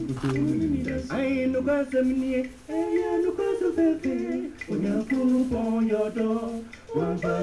I no casamini, I no casafefe, when you pull upon your door, one by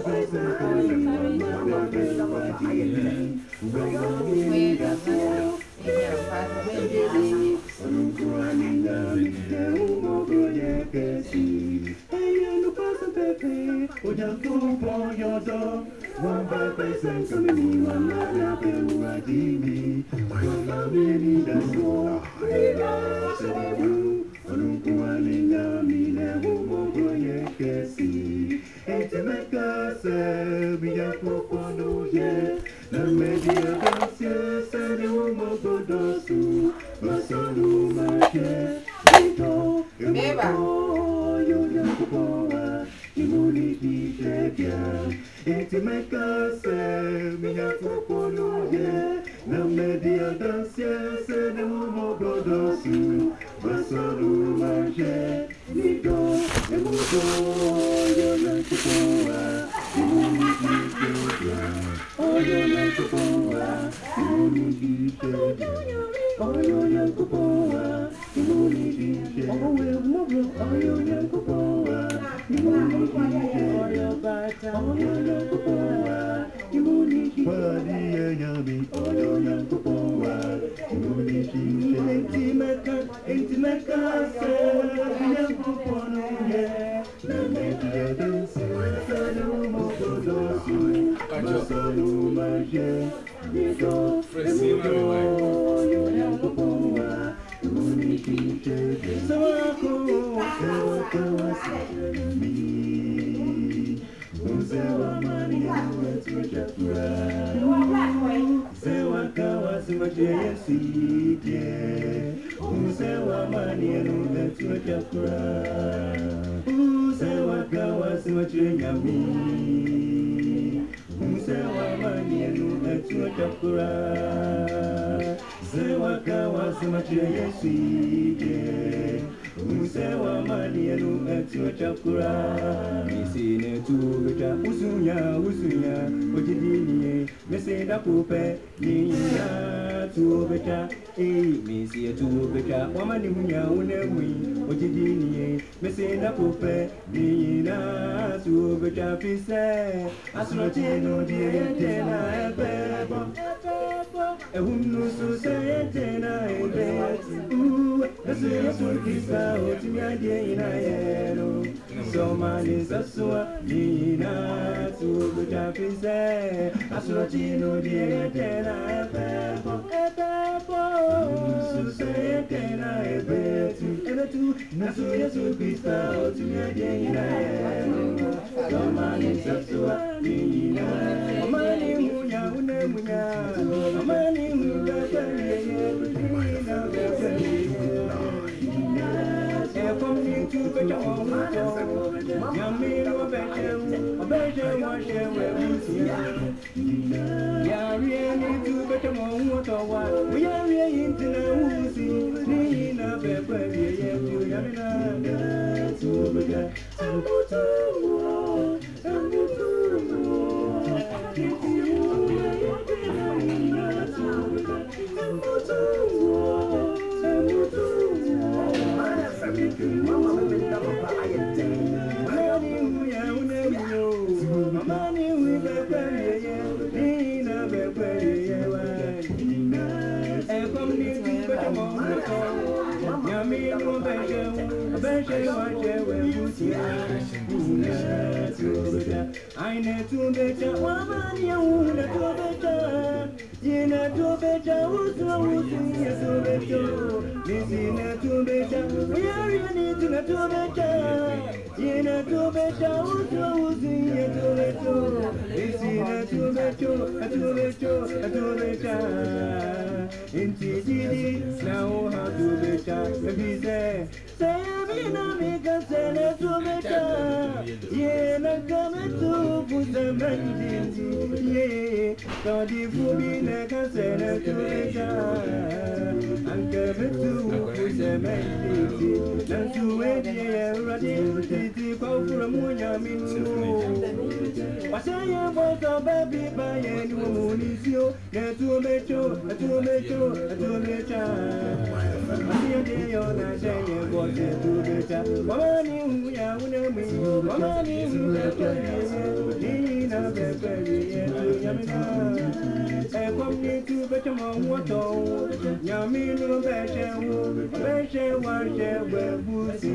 shanye goje tubecha Mamani uya unemi Mamani uya kwenye Nina bebeli yetu yamina Ekwamni tubecha mwato Nyaminu beshe waje webusi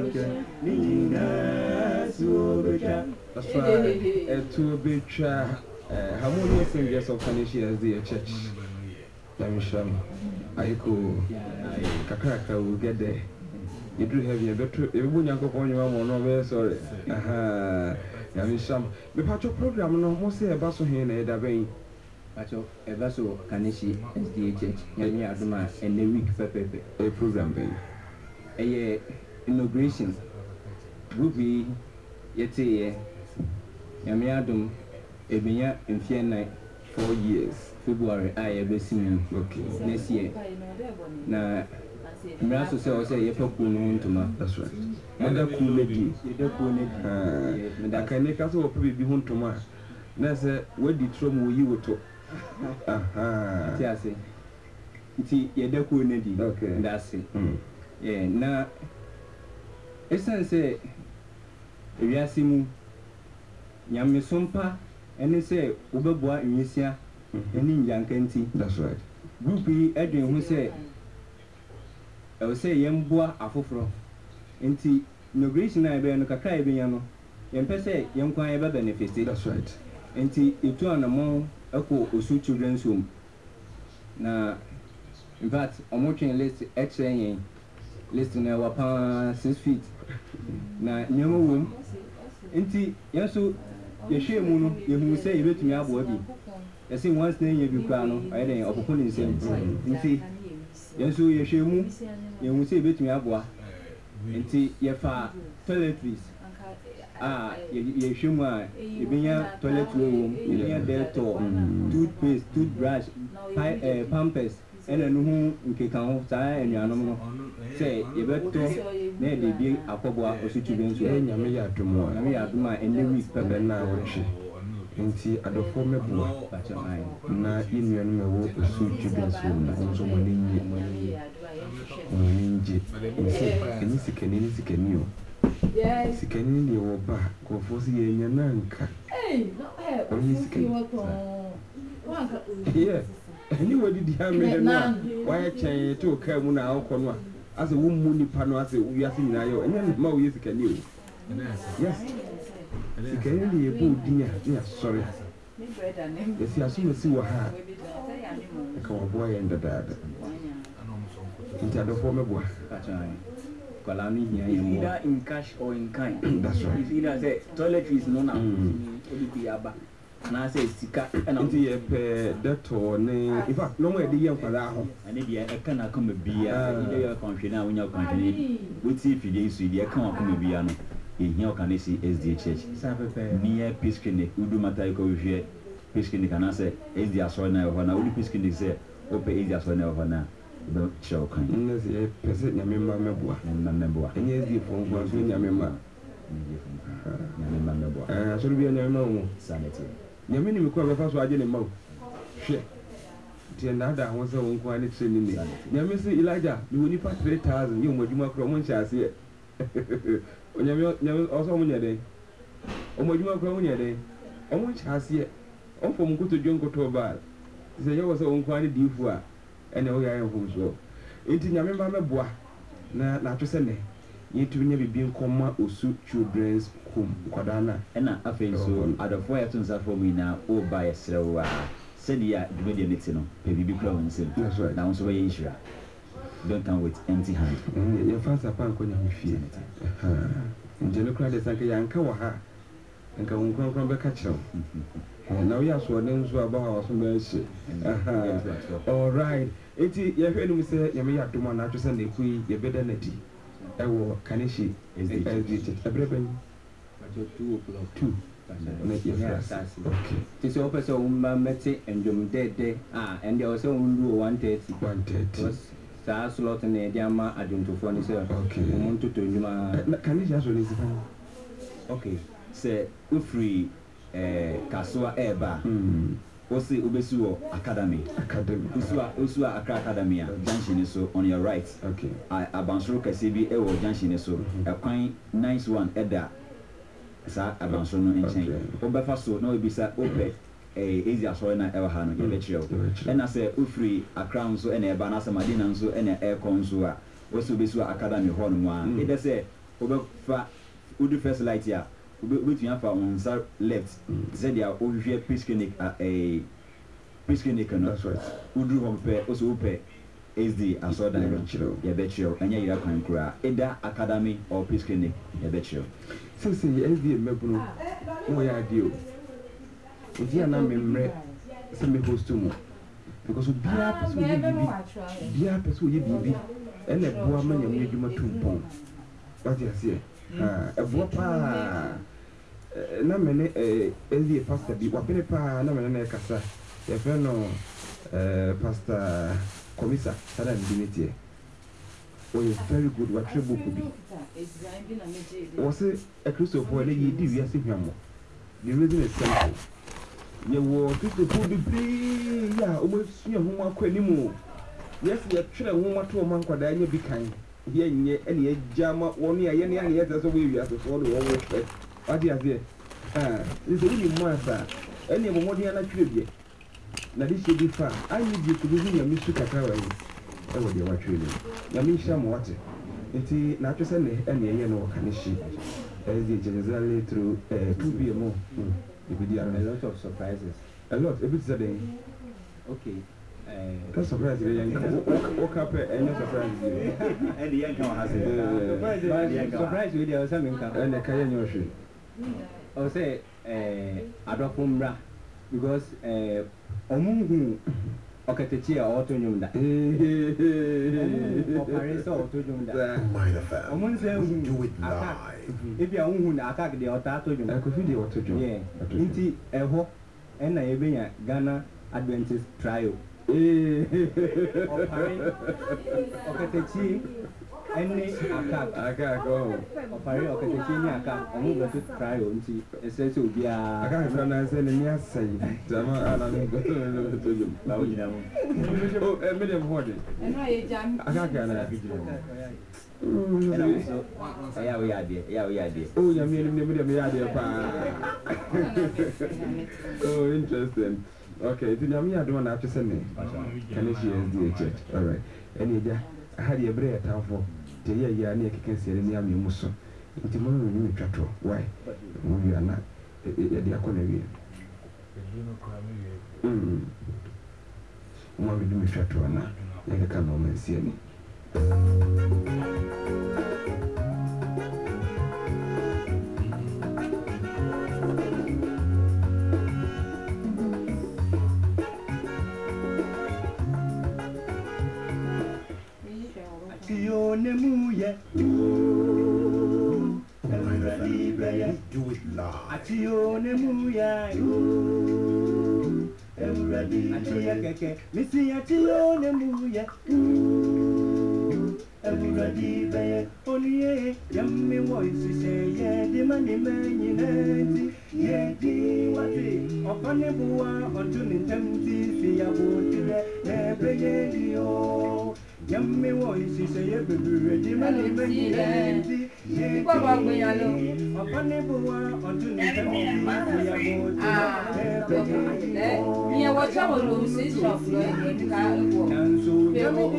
Nina subecha That's right. To be harmonious singers of Kaneshi as the church. Yamisham, Aiko, Kakaka will get there. You do have your better. If you wouldn't go on your own, no, sorry. Aha, Yamisham. The part of program no more say a basso here in the vein. Pacho, a vessel Kaneshi SDA church, Yami Aduma, and the week Pepe. A program vein. A inauguration would be yet a Yami Adum, a Binya in Fiena 4 years. February, I ever seen Okay. next year. Now, Mirasso say, you put to my. That's right. Mother cool lady. I can make us all probably be home to my. That's what the trouble you were to. Aha. Yes, you're cool lady. Okay. That's it. Yeah, now, it's say, if you are seeing Yamisumpa, and they say, Ubabua in Misia, and in Yankenti. That's right. Groupie Edwin who say, I will say, Yambua Afofro. Enti, inauguration I bear no Kakai Biano, Yampese, Yamqua ever benefited. That's right. Enti, it two and among Echo Osu Children's Home. Now, in fact, I'm watching list X-ray. Listen, I was 6 feet. Now, no room. Inti, yasu, you share moon, you who say you to me up worthy. I see once name you be crown, I didn't open the same. Inti, yasu, you share moon, you who say bit me up war. Inti, your far toiletries. Ah, you show my, you bring your toilet room, you bring your delto, toothpaste, toothbrush, pampers. And then who can count and your animal say, you better near the big Aqua or situations. Yamia to more. Yamia to my and the week Pepper now, Inti at the former boy, but now in your name, suit children's home, and so many and Sikan you. Yes, Sikan you back, go for the Yananka. Hey, yeah. Anyway, did you have me now? Why change to come now? As a woman, Pano, as we are seeing now, and then more years can you? Yes, you can only a good dinner. Yes, sorry. Yes, you assume to see what her boy and the dad. Into the former boy. Either in cash or in kind. That's right. It's either the toiletries no now. And I say, Sika, and I'll be a that or name. In fact, no way the young for that. And if you cannot come a beer, your country now when you're country, which if you did see the account come a beer. In your can see SDA Church, near Peace Clinic, Udu Mataiko here, Peace Clinic, and I say, SDA Swana of Hana, Udu Peace Clinic say, Open SDA Swana of Hana, don't show kind. Yes, a person, Yamima Mebua, and Namebua, and yes, the phone was when Yamima. I should be a Yamimo sanity. Yamini will call the first one in a mouth. Share. Tianada was a one quite training me. Yamisi Elijah, you will need 3,000, you would you mark from one chance here. When you also on your day. Oh, my, you are growing your day. On which has here. On from good to Junko to a bar. Say you was a one quite deep for and oh, I am home so. It in Yamima Mebua. Not to send it. You to never be in coma or suit children's home, Quadana. And I feel so. Out of 4 years for me now, or by a slow. Said ya, the media Nixon, baby Crown. That's right. Now, so Asia. Don't come with empty hand. Your fans are punk when you feel it. And Jelocrat is like a young Kawaha and come from the catcher. And now, yes, what names were about some mercy. All right. It's your friend, we say, Yamia to one actress and the queen, your better netty. I will Kaneshi is the everybody 2 o'clock. 2. Okay. This officer met and Jum dead. Ah, and they also will do 130. 130. Sir slot and the Diama adjunct to furniture. Okay. Want to you, can you just release it? Okay. Say, Ufri Kasua Eba. Osi Ubesuo Academy. Usua Accra Academy, junction so on your right. Okay. Abansoro Kasibi Ewo junction so. A quite nice one, Edda. Sa Abansoro no chain. Obefa so no bisa ope. Easy as well na ever hand on your and I say Ufri a crown so and a banasa madina so and a air consua also be so academy horn one. It say over Udu first light here. Which you have on left. Said ya over here peace clinic a peace clinic and that's right. Udu home also pay SD and so that you bet you and you can cry. Either academy or peace clinic, you bet you. So say SD Mebuno, what I do. It's here now, me send me host to me because we be a person you be and a boy man you make him a 2 pound. What you say? A boy pa na mene a pastor be what pa na mene kasa. Your friend no pastor Komisa Sada Dimitri. Oh, it's very good. What your book could be? Was it a Christopher for you do? Yes, if you the reason is simple. You were to put the yeah, almost your homework anymore. Yes, you're trying one to a man could I be kind. Here, any jama, 1 year, any years as a way you have to follow the always. What do you say? It's a really monster. Any more than a tribute. Now, this should be fun. I need you to give me a Mr. Kakaway. I will be what really. Yamisha water. It's not just any year no Kanishi. As the generally through 2 p.m. A lot of surprises. A lot, every Saturday. Okay. That's surprise. Woke up and no surprise. And the young has it. Surprise with you or something. And the Kayan Yoshi. I'll say, I don't know because Omungu Okatechi autonomium that. Omun say, do it live. If you are attack the autonomium, I could feel the autonomium. Yeah, into a hope and I be a Ghana Adventist trial. Okatechi. Any attack, I can't go. Opari Okatechi attack, I'm going to try on tea. It says to be I can't pronounce any say. Jama, I don't go to you. Oh, a million body. And I can't yeah, we are there. Yeah, we are there. Oh, you mean the million. Oh, interesting. Okay, to Yami, I don't have to send me. Can you see SDH? All right. Any day, I had a bread time for. The year I can see any of you muso. Into money chato. Why? We are not the economy. One will do me chato, and I can't almost see any. Nemuye, do it live. Atio Nemuya, everybody, Atia, Missy Atio Nemuya, everybody, Bay, only yummy voices say, yeah, the money man, yeah, the what it, upon the boa, or tuning tempty, see a boat, never you. Yummy voices say, every money man, yeah, upon the boa, or tuning tempty, see a boat, yeah, what's our losses of and so you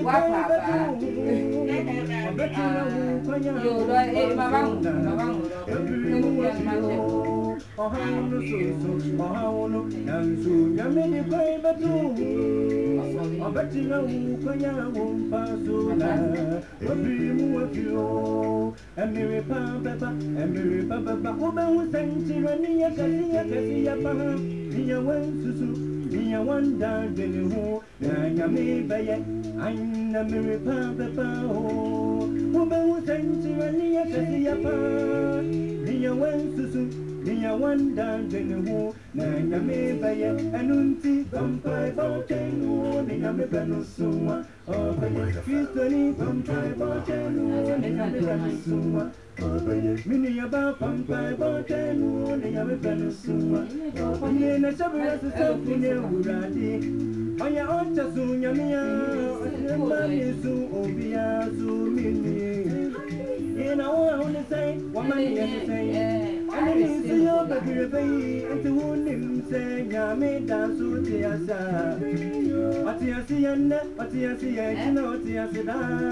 Mia wonder dele ho na me baye anna me papa ho wo be wo senti wani akasi ya pa mia wansusu mia wonder dele ho na me baye anunti pampai bautenu mia me penu suwa o baye Christoni pampai bautenu Mini about Pampa, Botan, and Yami Penasuma. Only in a separate self in your Uradi. On your own, Tasun Yamia, Mamisu, Obia, Zumini. In our own say, one money and say, I didn't see your baby, and to wound him say, Yami, dance with the Asa. What you see, and what you see, you know what you see.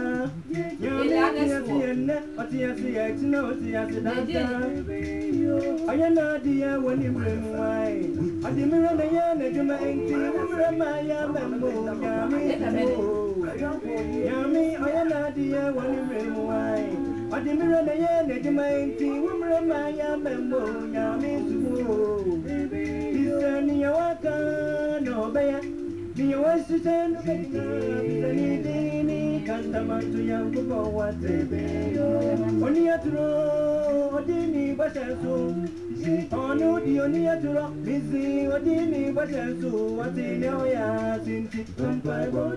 What you see, you know what you see. I am not dear when you bring wine. I didn't run a yarn at your mind, my Yummy, I am not dear when you bring wine. I didn't run a yarn at your mind, my Yummy, you send me a waka, no bear. You want to send me can't come to young for what they be. Only a throw, Dini, but so. Oh, no, the only a throw, Missy, or Dini, but so. What in your yard, since it's come by board,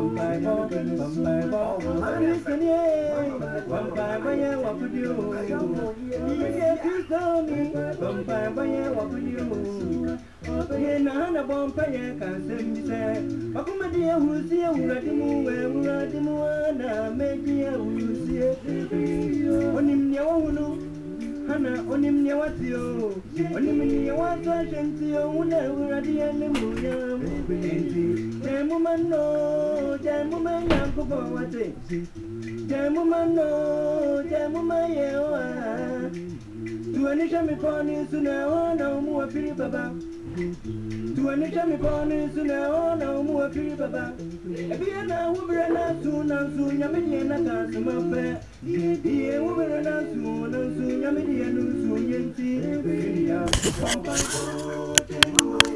I'm listening, one by what could you? Yes, you saw me, one by what could you? Nana Bompaya can send me say, Bakumadia will see a Uradimu, Uradimuana, maybe a will see it. On him, Yawunu, Hana, on him, Yawatio, on him, Yawata, Gentio, Uradia, Lemuya, Jamuman, no, Jamuman, Yankopawate, Jamuman, no, Jamumaya. To any shammy pony sooner, no more free baba. To any shammy pony sooner, no more free baba. If you are now, we'll be soon and soon, Yamadiana dance my fair. Here we'll be soon and soon, Yamadiana soon, Yanti.